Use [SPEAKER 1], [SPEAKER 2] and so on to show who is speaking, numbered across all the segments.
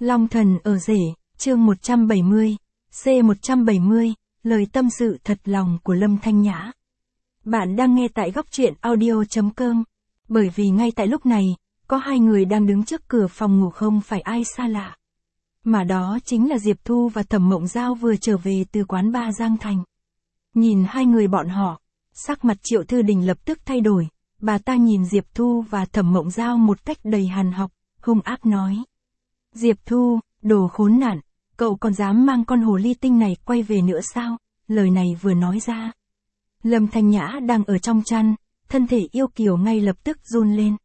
[SPEAKER 1] Long thần ở rể, chương 170, C170, lời tâm sự thật lòng của Lâm Thanh Nhã. Bạn đang nghe tại góc truyện audio.com. Bởi vì ngay tại lúc này, có hai người đang đứng trước cửa phòng ngủ không phải ai xa lạ. Mà đó chính là Diệp Thu và Thẩm Mộng Giao vừa trở về từ quán bar Giang Thành. Nhìn hai người bọn họ, sắc mặt Triệu Thư Đình lập tức thay đổi, bà ta nhìn Diệp Thu và Thẩm Mộng Giao một cách đầy hằn học, hung ác nói. Diệp Thu, đồ khốn nạn, cậu còn dám mang con hồ ly tinh này quay về nữa sao? Lời này vừa nói ra. Lâm Thanh Nhã đang ở trong chăn, thân thể yêu kiều ngay lập tức run lên.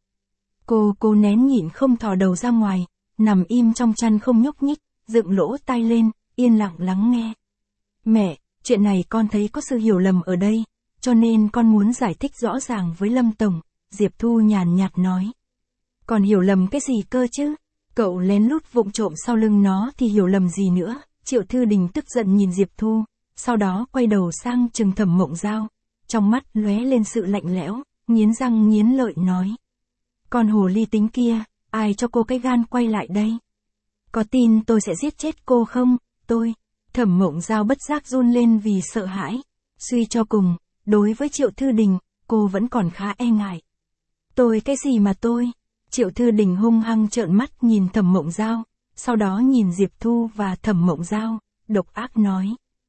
[SPEAKER 1] Cô nén nhịn không thò đầu ra ngoài, nằm im trong chăn không nhúc nhích, dựng lỗ tai lên, yên lặng lắng nghe. Mẹ, chuyện này con thấy có sự hiểu lầm ở đây, cho nên con muốn giải thích rõ ràng với Lâm Tổng, Diệp Thu nhàn nhạt nói. Còn hiểu lầm cái gì cơ chứ? Cậu lén lút vụng trộm sau lưng nó thì hiểu lầm gì nữa? Triệu Thư Đình tức giận nhìn Diệp Thu, sau đó quay đầu sang chừng Thẩm Mộng Giao, trong mắt lóe lên sự lạnh lẽo, nghiến răng nghiến lợi nói. Con hồ ly tính kia, ai cho cô cái gan quay lại đây? Có tin tôi sẽ giết chết cô không? Tôi, Thẩm Mộng Giao bất giác run lên vì sợ hãi. Suy cho cùng, đối với Triệu Thư Đình, cô vẫn còn khá e ngại. Tôi cái gì mà tôi? Triệu Thư Đình hung hăng trợn mắt nhìn Thẩm Mộng Giao, sau đó nhìn Diệp Thu và Thẩm Mộng Giao, độc ác nói.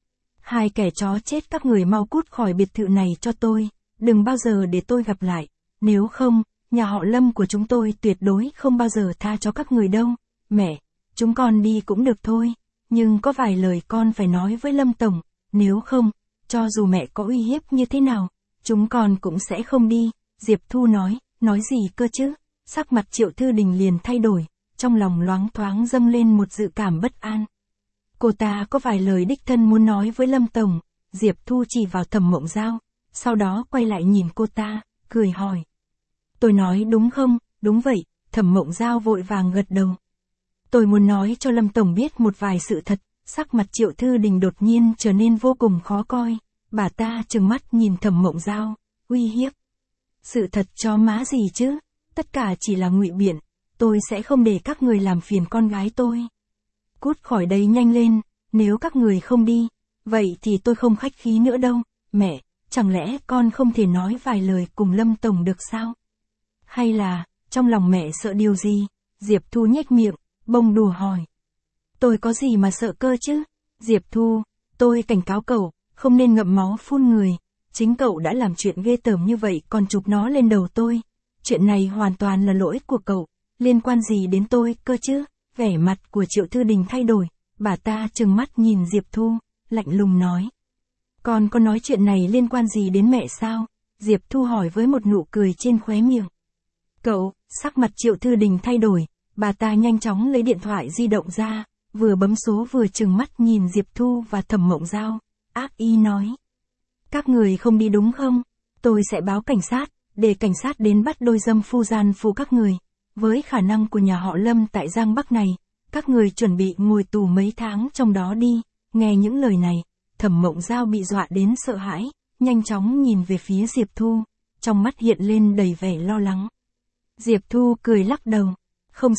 [SPEAKER 1] Hai kẻ chó chết các người mau cút khỏi biệt thự này cho tôi, đừng bao giờ để tôi gặp lại, nếu không, nhà họ Lâm của chúng tôi tuyệt đối không bao giờ tha cho các người đâu. Mẹ, chúng con đi cũng được thôi, nhưng có vài lời con phải nói với Lâm Tổng, nếu không, cho dù mẹ có uy hiếp như thế nào, chúng con cũng sẽ không đi. Diệp Thu nói gì cơ chứ? Sắc mặt Triệu Thư Đình liền thay đổi, trong lòng loáng thoáng dâng lên một dự cảm bất an. Cô ta có vài lời đích thân muốn nói với Lâm Tổng. Diệp Thu chỉ vào Thẩm Mộng Giao, sau đó quay lại nhìn cô ta, cười hỏi. Tôi nói đúng không? Đúng vậy, Thẩm Mộng Giao vội vàng gật đầu. Tôi muốn nói cho Lâm Tổng biết một vài sự thật. Sắc mặt Triệu Thư Đình đột nhiên trở nên vô cùng khó coi, bà ta trừng mắt nhìn Thẩm Mộng Giao, uy hiếp. Sự thật cho má gì chứ? Tất cả chỉ là ngụy biện, tôi sẽ không để các người làm phiền con gái tôi. Cút khỏi đây nhanh lên, nếu các người không đi, vậy thì tôi không khách khí nữa đâu. Mẹ, chẳng lẽ con không thể nói vài lời cùng Lâm Tổng được sao? Hay là, trong lòng mẹ sợ điều gì? Diệp Thu nhếch miệng, bông đùa hỏi. Tôi có gì mà sợ cơ chứ? Diệp Thu, tôi cảnh cáo cậu, không nên ngậm máu phun người. Chính cậu đã làm chuyện ghê tởm như vậy còn chụp nó lên đầu tôi. Chuyện này hoàn toàn là lỗi của cậu, liên quan gì đến tôi cơ chứ? Vẻ mặt của Triệu Thư Đình thay đổi, bà ta trừng mắt nhìn Diệp Thu, lạnh lùng nói. Con có nói chuyện này liên quan gì đến mẹ sao? Diệp Thu hỏi với một nụ cười trên khóe miệng. Cậu, sắc mặt Triệu Thư Đình thay đổi, bà ta nhanh chóng lấy điện thoại di động ra, vừa bấm số vừa trừng mắt nhìn Diệp Thu và Thẩm Mộng Giao, ác ý nói. Các người không đi đúng không? Tôi sẽ báo cảnh sát, để cảnh sát đến bắt đôi dâm phu gian phu các người. Với khả năng của nhà họ Lâm tại Giang Bắc này, các người chuẩn bị ngồi tù mấy tháng trong đó đi. Nghe những lời này, Thẩm Mộng Giao bị dọa đến sợ hãi, nhanh chóng nhìn về phía Diệp Thu, trong mắt hiện lên đầy vẻ lo lắng. Diệp Thu cười lắc đầu, không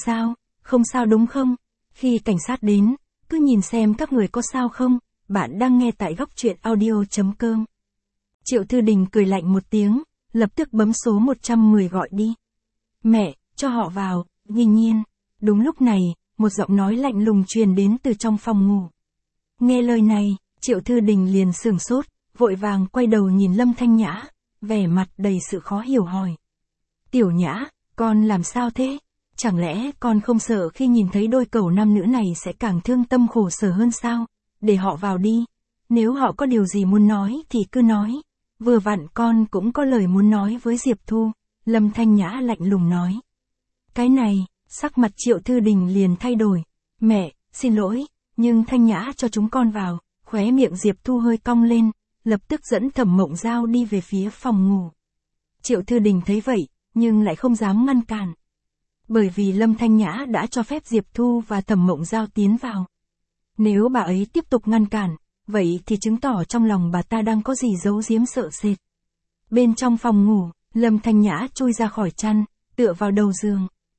[SPEAKER 1] sao đúng không? Khi cảnh sát đến, cứ nhìn xem các người có sao không? Bạn đang nghe tại góc truyện audio.com. Triệu Thư Đình cười lạnh một tiếng, lập tức bấm số 110 gọi đi. Mẹ, cho họ vào. Nhiên. Đúng lúc này, một giọng nói lạnh lùng truyền đến từ trong phòng ngủ. Nghe lời này, Triệu Thư Đình liền sửng sốt, vội vàng quay đầu nhìn Lâm Thanh Nhã, vẻ mặt đầy sự khó hiểu hỏi. Tiểu Nhã, con làm sao thế? Chẳng lẽ con không sợ khi nhìn thấy đôi cẩu nam nữ này sẽ càng thương tâm khổ sở hơn sao? Để họ vào đi. Nếu họ có điều gì muốn nói thì cứ nói. Vừa vặn con cũng có lời muốn nói với Diệp Thu. Lâm Thanh Nhã lạnh lùng nói. Cái này, sắc mặt Triệu Thư Đình liền thay đổi. Mẹ, xin lỗi, nhưng Thanh Nhã cho chúng con vào. Khóe miệng Diệp Thu hơi cong lên, lập tức dẫn Thẩm Mộng Giao đi về phía phòng ngủ. Triệu Thư Đình thấy vậy, nhưng lại không dám ngăn cản. Bởi vì Lâm Thanh Nhã đã cho phép Diệp Thu và Thẩm Mộng Giao tiến vào. Nếu bà ấy tiếp tục ngăn cản, vậy thì chứng tỏ trong lòng bà ta đang có gì giấu giếm sợ sệt. Bên trong phòng ngủ, Lâm Thanh Nhã chui ra khỏi chăn, tựa vào đầu giường.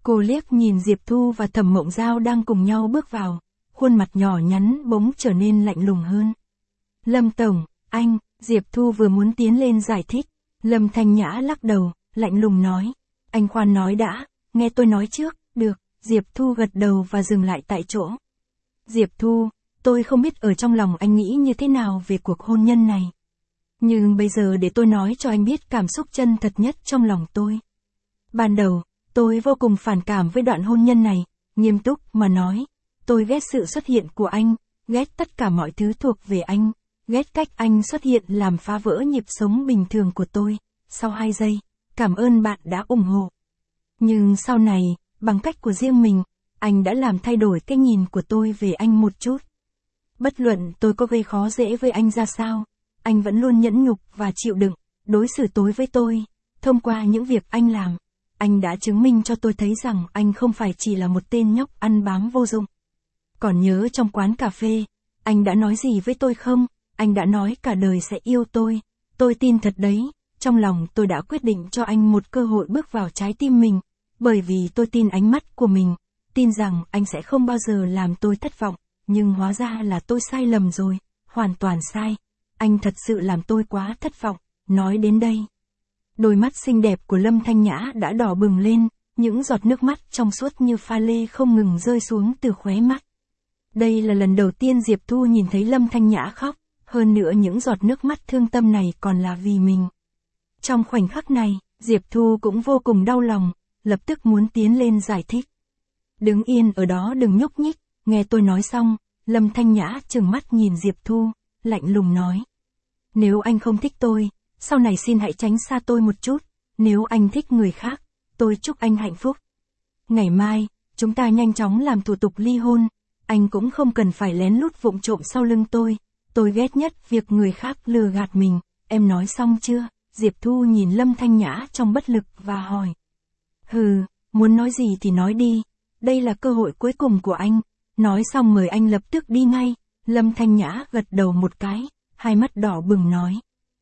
[SPEAKER 1] Cô liếc nhìn Diệp Thu và Thẩm Mộng Giao đang cùng nhau bước vào, khuôn mặt nhỏ nhắn bỗng trở nên lạnh lùng hơn. Lâm tổng, anh, Diệp Thu vừa muốn tiến lên giải thích, Lâm Thanh Nhã lắc đầu, lạnh lùng nói. Anh khoan nói đã, nghe tôi nói trước, được, Diệp Thu gật đầu và dừng lại tại chỗ. Diệp Thu, tôi không biết ở trong lòng anh nghĩ như thế nào về cuộc hôn nhân này. Nhưng bây giờ để tôi nói cho anh biết cảm xúc chân thật nhất trong lòng tôi. Ban đầu, tôi vô cùng phản cảm với đoạn hôn nhân này, nghiêm túc mà nói. Tôi ghét sự xuất hiện của anh, ghét tất cả mọi thứ thuộc về anh, ghét cách anh xuất hiện làm phá vỡ nhịp sống bình thường của tôi. Sau 2 giây, cảm ơn bạn đã ủng hộ. Nhưng sau này, bằng cách của riêng mình, anh đã làm thay đổi cái nhìn của tôi về anh một chút. Bất luận tôi có gây khó dễ với anh ra sao, anh vẫn luôn nhẫn nhục và chịu đựng, đối xử tối với tôi. Thông qua những việc anh làm, anh đã chứng minh cho tôi thấy rằng anh không phải chỉ là một tên nhóc ăn bám vô dụng. Còn nhớ trong quán cà phê, anh đã nói gì với tôi không? Anh đã nói cả đời sẽ yêu tôi. Tôi tin thật đấy, trong lòng tôi đã quyết định cho anh một cơ hội bước vào trái tim mình, bởi vì tôi tin ánh mắt của mình, tin rằng anh sẽ không bao giờ làm tôi thất vọng, nhưng hóa ra là tôi sai lầm rồi, hoàn toàn sai. Anh thật sự làm tôi quá thất vọng. Nói đến đây, đôi mắt xinh đẹp của Lâm Thanh Nhã đã đỏ bừng lên, những giọt nước mắt trong suốt như pha lê không ngừng rơi xuống từ khóe mắt. Đây là lần đầu tiên Diệp Thu nhìn thấy Lâm Thanh Nhã khóc, hơn nữa những giọt nước mắt thương tâm này còn là vì mình. Trong khoảnh khắc này, Diệp Thu cũng vô cùng đau lòng, lập tức muốn tiến lên giải thích. Đứng yên ở đó đừng nhúc nhích, nghe tôi nói xong, Lâm Thanh Nhã trừng mắt nhìn Diệp Thu, lạnh lùng nói. Nếu anh không thích tôi, sau này xin hãy tránh xa tôi một chút, nếu anh thích người khác, tôi chúc anh hạnh phúc. Ngày mai, chúng ta nhanh chóng làm thủ tục ly hôn, anh cũng không cần phải lén lút vụng trộm sau lưng tôi ghét nhất việc người khác lừa gạt mình, em nói xong chưa? Diệp Thu nhìn Lâm Thanh Nhã trong bất lực và hỏi. Hừ, muốn nói gì thì nói đi, đây là cơ hội cuối cùng của anh, nói xong mời anh lập tức đi ngay. Lâm Thanh Nhã gật đầu một cái, hai mắt đỏ bừng nói.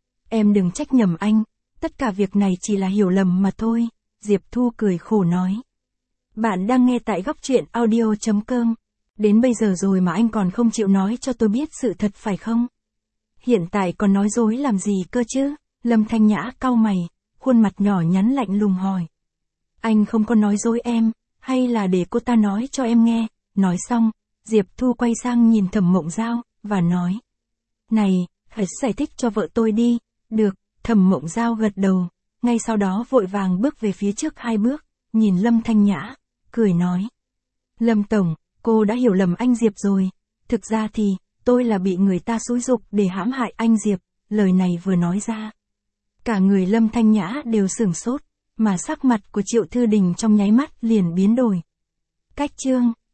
[SPEAKER 1] Em đừng trách nhầm anh, tất cả việc này chỉ là hiểu lầm mà thôi, Diệp Thu cười khổ nói. Bạn đang nghe tại góc truyện audio.com. Đến bây giờ rồi mà anh còn không chịu nói cho tôi biết sự thật phải không? Hiện tại còn nói dối làm gì cơ chứ? Lâm Thanh Nhã cau mày, khuôn mặt nhỏ nhắn lạnh lùng hỏi. Anh không có nói dối em, hay là để cô ta nói cho em nghe? Nói xong, Diệp Thu quay sang nhìn Thẩm Mộng Giao, và nói. Này, hãy giải thích cho vợ tôi đi. Được, Thẩm Mộng Giao gật đầu, ngay sau đó vội vàng bước về phía trước 2 bước, nhìn Lâm Thanh Nhã, cười nói. Lâm tổng, cô đã hiểu lầm anh Diệp rồi, thực ra thì, tôi là bị người ta xúi giục để hãm hại anh Diệp, lời này vừa nói ra. Cả người Lâm Thanh Nhã đều sửng sốt, mà sắc mặt của Triệu Thư Đình trong nháy mắt liền biến đổi. Cách chương